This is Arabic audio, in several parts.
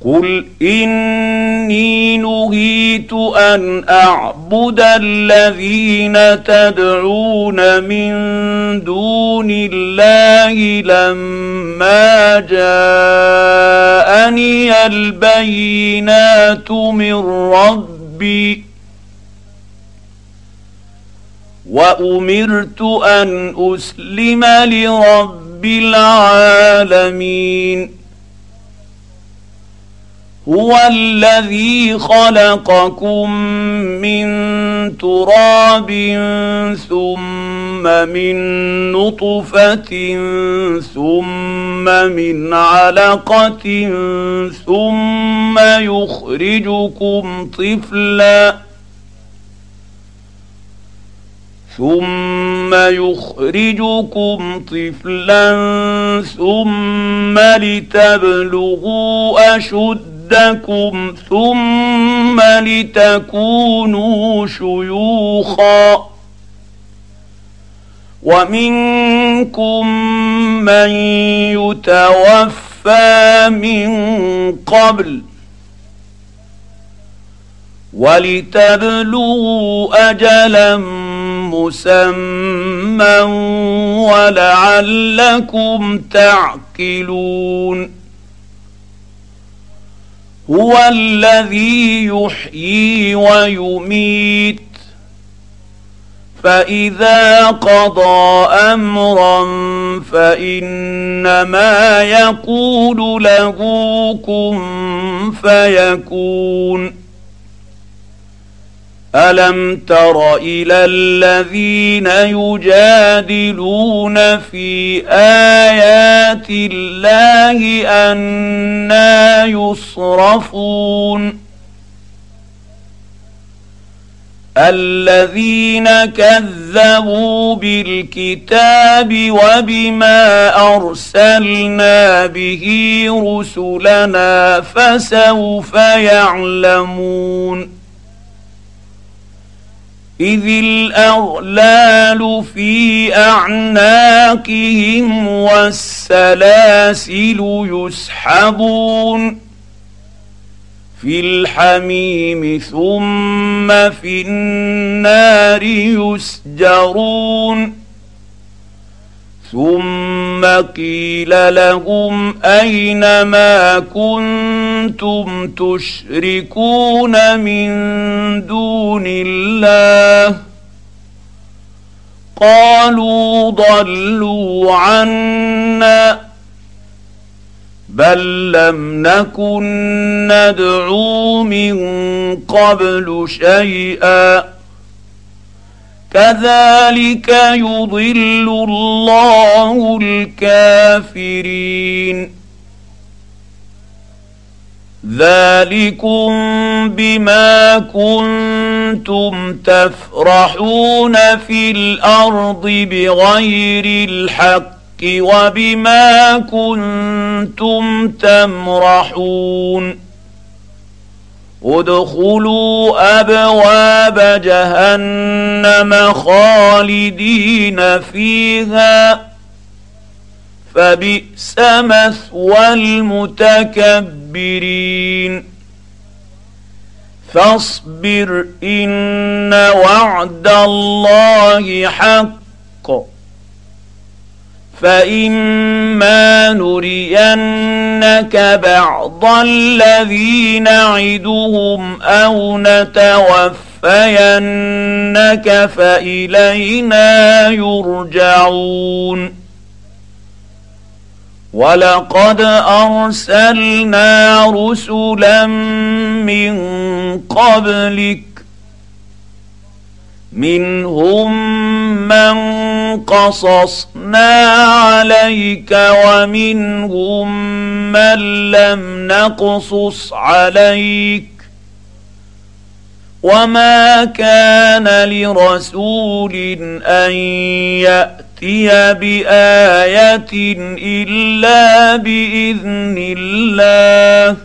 قل إني نهيت أن أعبد الذين تدعون من دون الله لما جاءني البينات من ربي وأمرت أن أسلم لرب العالمين هو الذي خلقكم من تراب ثم من نطفة ثم من علقة ثم يخرجكم طفلا ثم لتبلغوا أشدكم ثم لتكونوا شيوخا ومنكم من يتوفى من قبل ولتبلغوا أجلا مسمى ولعلكم تعقلون هو الذي يحيي ويميت فإذا قضى أمرا فإنما يقول له كن فيكون ألم تر إلى الذين يجادلون في آيات الله أنى يصرفون الذين كذبوا بالكتاب وبما أرسلنا به رسلنا فسوف يعلمون إذ الأغلال في أعناقهم والسلاسل يسحبون في الحميم ثم في النار يسجرون ثم قيل لهم أين ما كنتم تشركون من دون الله قالوا ضلوا عنا بل لم نكن ندعو من قبل شيئا كذلك يضل الله الكافرين ذلكم بما كنتم تفرحون في الأرض بغير الحق وبما كنتم تمرحون ادخلوا أبواب جهنم خالدين فيها فبئس مثوى المتكبرين فاصبر إن وعد الله حق فإما نرينك بعض الذي نعدهم أو نتوفينك فإلينا يرجعون ولقد أرسلنا رسلا من قبلك منهم من قصصنا عليك ومنهم من لم نقصص عليك وما كان لرسول أن يأتي بآية إلا بإذن الله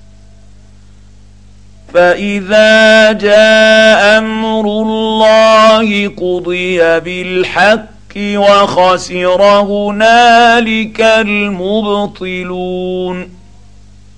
فإذا جاء أمر الله قضي بالحق وخسر هنالك المبطلون